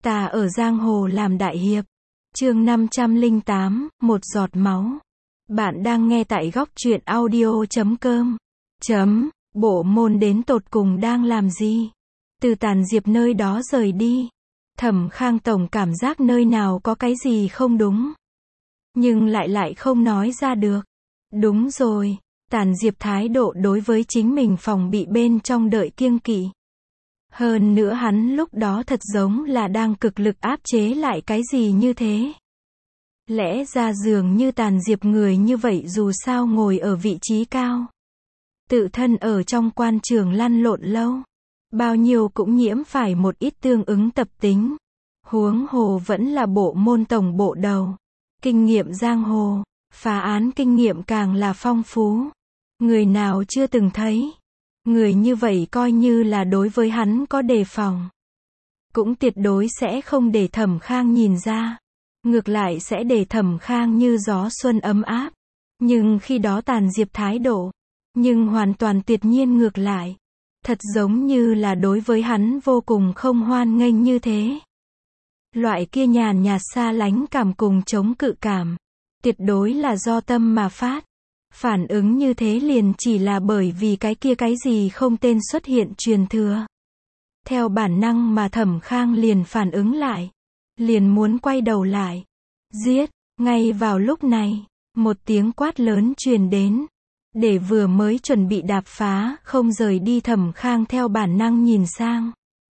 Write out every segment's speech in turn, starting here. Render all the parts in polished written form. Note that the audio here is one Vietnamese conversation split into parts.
Ta ở giang hồ làm đại hiệp. Chương 508, một giọt máu. Bạn đang nghe tại góc truyện audio.com. Bộ môn đến tột cùng đang làm gì? Từ Tàn Diệp nơi đó rời đi, Thẩm Khang tổng cảm giác nơi nào có cái gì không đúng. Nhưng lại không nói ra được. Đúng rồi, Tàn Diệp thái độ đối với chính mình phòng bị bên trong đợi kiêng kỵ. Hơn nữa hắn lúc đó thật giống là đang cực lực áp chế lại cái gì như thế. Lẽ ra dường như Tàn Diệp người như vậy dù sao ngồi ở vị trí cao, tự thân ở trong quan trường lăn lộn lâu, bao nhiêu cũng nhiễm phải một ít tương ứng tập tính. Huống hồ vẫn là bộ môn tổng bộ đầu, kinh nghiệm giang hồ, phá án kinh nghiệm càng là phong phú. Người nào chưa từng thấy. Người như vậy coi như là đối với hắn có đề phòng, cũng tuyệt đối sẽ không để Thẩm Khang nhìn ra. Ngược lại sẽ để Thẩm Khang như gió xuân ấm áp. Nhưng khi đó Tàn Diệp thái độ, nhưng hoàn toàn tuyệt nhiên ngược lại. Thật giống như là đối với hắn vô cùng không hoan nghênh như thế. Loại kia nhàn nhạt xa lánh cảm cùng chống cự cảm, tuyệt đối là do tâm mà phát. Phản ứng như thế liền chỉ là bởi vì cái kia cái gì không tên xuất hiện truyền thừa. Theo bản năng mà Thẩm Khang liền phản ứng lại, liền muốn quay đầu lại, giết. Ngay vào lúc này, một tiếng quát lớn truyền đến, để vừa mới chuẩn bị đạp phá không rời đi Thẩm Khang theo bản năng nhìn sang.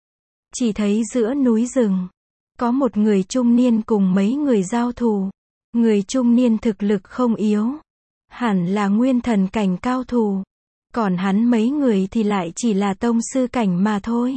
Chỉ thấy giữa núi rừng, có một người trung niên cùng mấy người giao thủ. Người trung niên thực lực không yếu, hẳn là nguyên thần cảnh cao thủ. Còn hắn mấy người thì lại chỉ là tông sư cảnh mà thôi.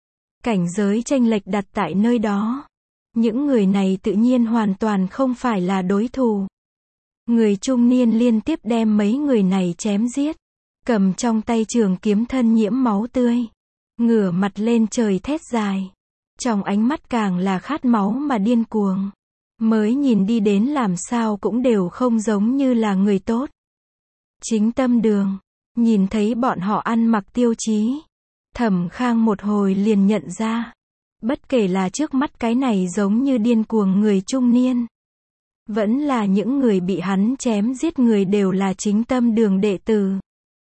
Cảnh giới chênh lệch đặt tại nơi đó. Những người này tự nhiên hoàn toàn không phải là đối thủ. Người trung niên liên tiếp đem mấy người này chém giết. Cầm trong tay trường kiếm thân nhiễm máu tươi, ngửa mặt lên trời thét dài. Trong ánh mắt càng là khát máu mà điên cuồng. Mới nhìn đi đến làm sao cũng đều không giống như là người tốt. Chính Tâm Đường, nhìn thấy bọn họ ăn mặc tiêu chí, Thẩm Khang một hồi liền nhận ra. Bất kể là trước mắt cái này giống như điên cuồng người trung niên, vẫn là những người bị hắn chém giết người đều là Chính Tâm Đường đệ tử.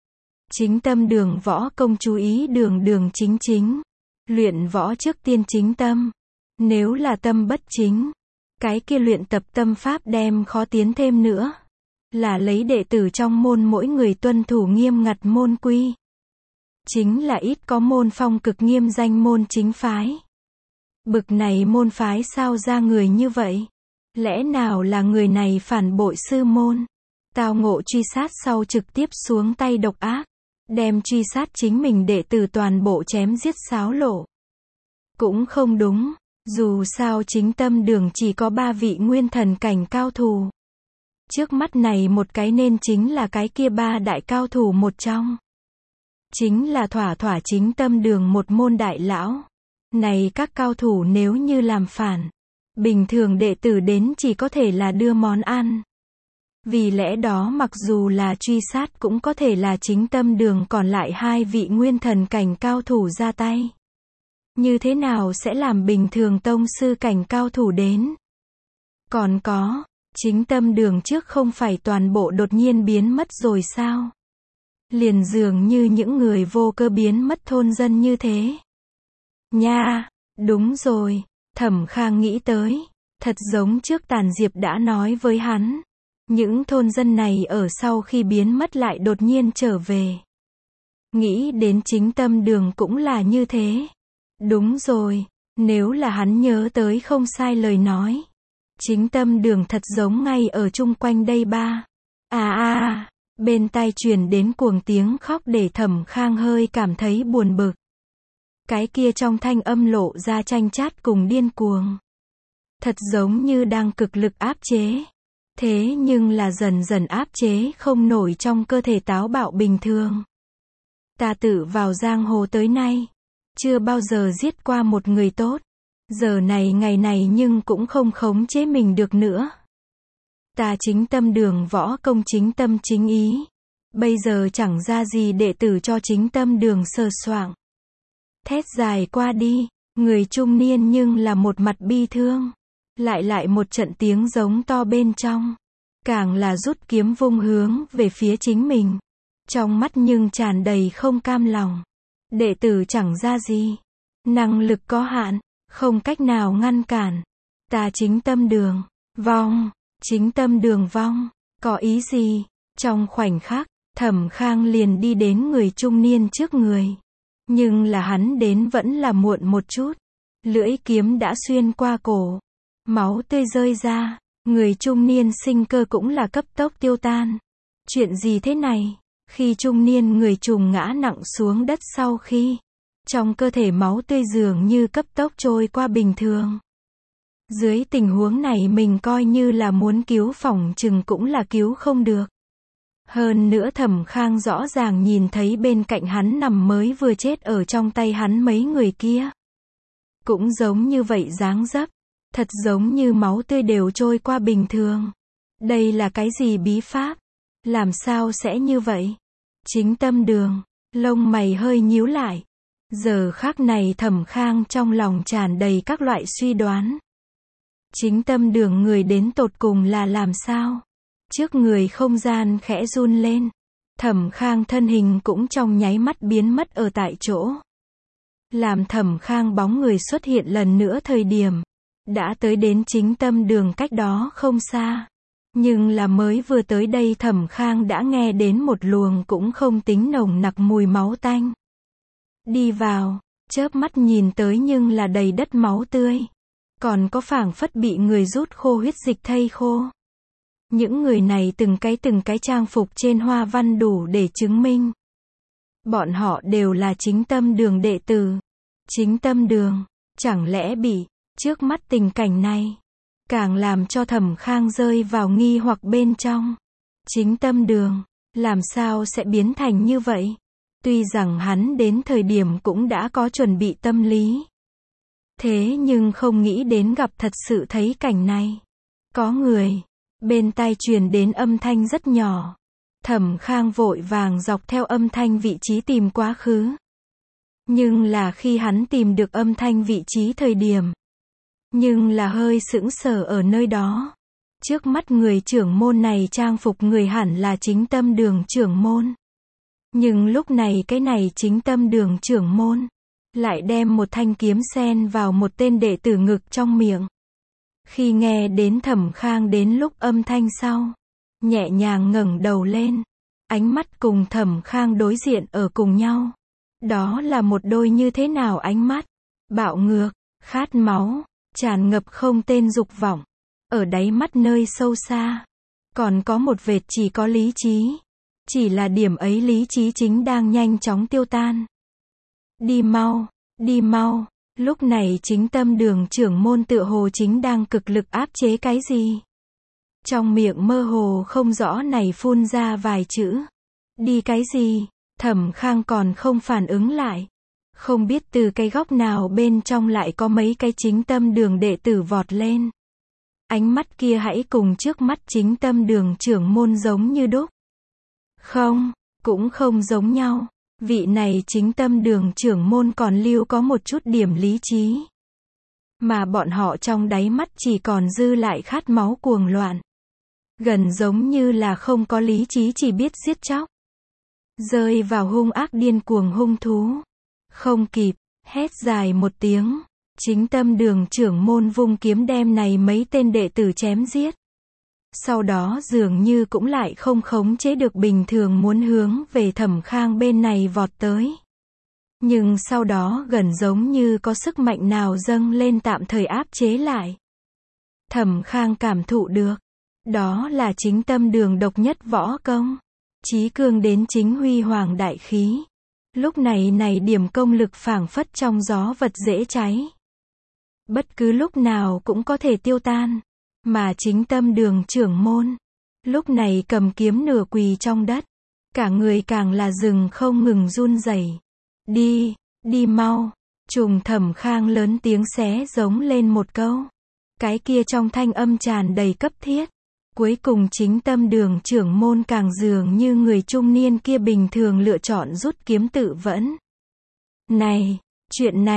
Chính Tâm Đường võ công chú ý đường chính. Luyện võ trước tiên chính tâm. Nếu là tâm bất chính, cái kia luyện tập tâm pháp đem khó tiến thêm nữa. Là lấy đệ tử trong môn mỗi người tuân thủ nghiêm ngặt môn quy. Chính là ít có môn phong cực nghiêm danh môn chính phái. Bực này môn phái sao ra người như vậy? Lẽ nào là người này phản bội sư môn? Tao ngộ truy sát sau trực tiếp xuống tay độc ác, đem truy sát chính mình đệ tử toàn bộ chém giết xáo lộ. Cũng không đúng, dù sao Chính Tâm Đường chỉ có 3 vị nguyên thần cảnh cao thủ. Trước mắt này một cái nên chính là cái kia 3 đại cao thủ một trong. Chính là thỏa Chính Tâm Đường một môn đại lão. Này các cao thủ nếu như làm phản, bình thường đệ tử đến chỉ có thể là đưa món ăn. Vì lẽ đó mặc dù là truy sát cũng có thể là Chính Tâm Đường còn lại 2 vị nguyên thần cảnh cao thủ ra tay. Như thế nào sẽ làm bình thường tông sư cảnh cao thủ đến? Còn có, Chính Tâm Đường trước không phải toàn bộ đột nhiên biến mất rồi sao? Liền dường như những người vô cơ biến mất thôn dân như thế. Nha, đúng rồi, Thẩm Khang nghĩ tới, thật giống trước Tàn Diệp đã nói với hắn. Những thôn dân này ở sau khi biến mất lại đột nhiên trở về. Nghĩ đến Chính Tâm Đường cũng là như thế. Đúng rồi, nếu là hắn nhớ tới không sai lời nói. Chính Tâm Đường thật giống ngay ở chung quanh đây ba. Bên tai truyền đến cuồng tiếng khóc để Thẩm Khang hơi cảm thấy buồn bực. Cái kia trong thanh âm lộ ra chanh chát cùng điên cuồng. Thật giống như đang cực lực áp chế. Thế nhưng là dần dần áp chế không nổi trong cơ thể táo bạo bình thường. Ta tự vào giang hồ tới nay, chưa bao giờ giết qua một người tốt. Giờ này ngày này nhưng cũng không khống chế mình được nữa. Ta Chính Tâm Đường võ công chính tâm chính ý. Bây giờ chẳng ra gì đệ tử cho Chính Tâm Đường sờ soạng. Thét dài qua đi, Người trung niên nhưng là một mặt bi thương. Lại một trận tiếng giống to bên trong. Càng là rút kiếm vung hướng về phía chính mình. Trong mắt nhưng tràn đầy không cam lòng. Đệ tử chẳng ra gì. Năng lực có hạn. Không cách nào ngăn cản. Ta chính tâm đường. Vong. Chính tâm đường vong. Có ý gì? Trong khoảnh khắc, Thẩm Khang liền đi đến người trung niên trước người. Nhưng là hắn đến vẫn là muộn một chút. Lưỡi kiếm đã xuyên qua cổ. Máu tươi rơi ra. Người trung niên sinh cơ cũng là cấp tốc tiêu tan. Chuyện gì thế này? Khi trung niên người trùng ngã nặng xuống đất sau khi trong cơ thể máu tươi dường như cấp tốc trôi qua bình thường. Dưới tình huống này mình coi như là muốn cứu phỏng chừng cũng là cứu không được. Hơn nữa Thẩm Khang rõ ràng nhìn thấy bên cạnh hắn nằm mới vừa chết ở trong tay hắn mấy người kia. Cũng giống như vậy dáng dấp. Thật giống như máu tươi đều trôi qua bình thường. Đây là cái gì bí pháp? Làm sao sẽ như vậy? Chính tâm đường. Lông mày hơi nhíu lại. Giờ khắc này Thẩm Khang trong lòng tràn đầy các loại suy đoán. Chính tâm đường người đến tột cùng là làm sao? Trước người không gian khẽ run lên. Thẩm Khang thân hình cũng trong nháy mắt biến mất ở tại chỗ. Làm Thẩm Khang bóng người xuất hiện lần nữa thời điểm. Đã tới đến chính tâm đường cách đó không xa. Nhưng là mới vừa tới đây Thẩm Khang đã nghe đến một luồng cũng không tính nồng nặc mùi máu tanh. Đi vào, chớp mắt nhìn tới nhưng là đầy đất máu tươi. Còn có phảng phất bị người rút khô huyết dịch thây khô. Những người này từng cái trang phục trên hoa văn đủ để chứng minh. Bọn họ đều là chính tâm đường đệ tử. Chính tâm đường, chẳng lẽ bị trước mắt tình cảnh này càng làm cho Thẩm Khang rơi vào nghi hoặc bên trong. Chính tâm đường, làm sao sẽ biến thành như vậy? Tuy rằng hắn đến thời điểm cũng đã có chuẩn bị tâm lý. Thế nhưng không nghĩ đến gặp thật sự thấy cảnh này. Có người, bên tai truyền đến âm thanh rất nhỏ. Thẩm Khang vội vàng dọc theo âm thanh vị trí tìm quá khứ. Nhưng là khi hắn tìm được âm thanh vị trí thời điểm. Nhưng là hơi sững sờ ở nơi đó. Trước mắt người trưởng môn này trang phục người hẳn là chính tâm đường trưởng môn. Nhưng lúc này cái này chính tâm đường trưởng môn lại đem một thanh kiếm sen vào một tên đệ tử ngực trong miệng. Khi nghe đến Thẩm Khang đến lúc âm thanh sau, nhẹ nhàng ngẩng đầu lên, ánh mắt cùng Thẩm Khang đối diện ở cùng nhau. Đó là một đôi như thế nào ánh mắt? Bạo ngược, khát máu, tràn ngập không tên dục vọng. Ở đáy mắt nơi sâu xa, còn có một vệt chỉ có lý trí. Chỉ là điểm ấy lý trí chính đang nhanh chóng tiêu tan. Đi mau, đi mau. Lúc này chính tâm đường trưởng môn tựa hồ chính đang cực lực áp chế cái gì. Trong miệng mơ hồ không rõ này phun ra vài chữ. Đi cái gì? Thẩm Khang còn không phản ứng lại. Không biết từ cái góc nào bên trong lại có mấy cái chính tâm đường đệ tử vọt lên. Ánh mắt kia hãy cùng trước mắt chính tâm đường trưởng môn giống như đúc. Không, cũng không giống nhau. Vị này chính tâm đường trưởng môn còn lưu có một chút điểm lý trí. Mà bọn họ trong đáy mắt chỉ còn dư lại khát máu cuồng loạn. Gần giống như là không có lý trí chỉ biết giết chóc. Rơi vào hung ác điên cuồng hung thú. Không kịp, hét dài một tiếng. Chính tâm đường trưởng môn vung kiếm đem này mấy tên đệ tử chém giết. Sau đó dường như cũng lại không khống chế được bình thường muốn hướng về Thẩm Khang bên này vọt tới. Nhưng sau đó gần giống như có sức mạnh nào dâng lên tạm thời áp chế lại. Thẩm Khang cảm thụ được. Đó là chính tâm đường độc nhất võ công. Chí cương đến chính huy hoàng đại khí. Lúc này điểm công lực phảng phất trong gió vật dễ cháy. Bất cứ lúc nào cũng có thể tiêu tan. Mà chính tâm đường trưởng môn, lúc này cầm kiếm nửa quỳ trong đất. Cả người càng là rừng không ngừng run rẩy. Đi, đi mau. Trùng Thẩm Khang lớn tiếng xé giống lên một câu. Cái kia trong thanh âm tràn đầy cấp thiết. Cuối cùng chính tâm đường trưởng môn càng dường như người trung niên kia bình thường lựa chọn rút kiếm tự vẫn. Này, chuyện này,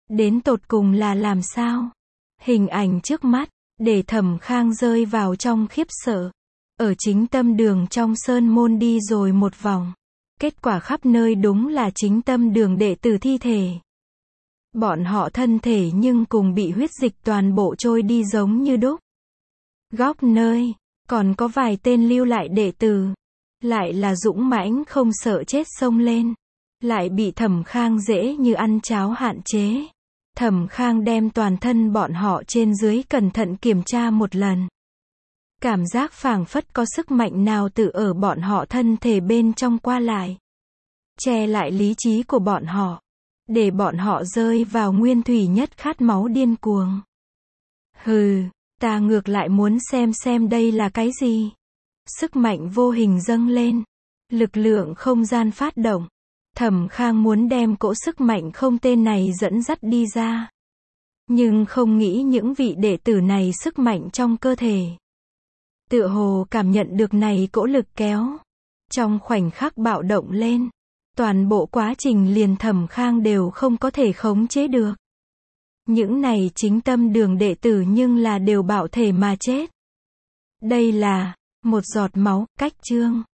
Đến tột cùng là làm sao? Hình ảnh trước mắt, để Thẩm Khang rơi vào trong khiếp sợ. Ở chính tâm đường trong sơn môn đi rồi một vòng. Kết quả khắp nơi đúng là chính tâm đường đệ tử thi thể. Bọn họ thân thể nhưng cùng bị huyết dịch toàn bộ trôi đi giống như đúc. Góc nơi, còn có vài tên lưu lại đệ tử. Lại là dũng mãnh không sợ chết xông lên. Lại bị Thẩm Khang dễ như ăn cháo hạn chế. Thẩm Khang đem toàn thân bọn họ trên dưới cẩn thận kiểm tra một lần. Cảm giác phảng phất có sức mạnh nào tự ở bọn họ thân thể bên trong qua lại. Che lại lý trí của bọn họ. Để bọn họ rơi vào nguyên thủy nhất khát máu điên cuồng. Hừ, ta ngược lại muốn xem đây là cái gì. Sức mạnh vô hình dâng lên. Lực lượng không gian phát động. Thẩm Khang muốn đem cỗ sức mạnh không tên này dẫn dắt đi ra. Nhưng không nghĩ những vị đệ tử này sức mạnh trong cơ thể. Tựa hồ cảm nhận được này cỗ lực kéo. Trong khoảnh khắc bạo động lên. Toàn bộ quá trình liền Thẩm Khang đều không có thể khống chế được. Những này chính tâm đường đệ tử nhưng là đều bạo thể mà chết. Đây là một giọt máu, cách chương.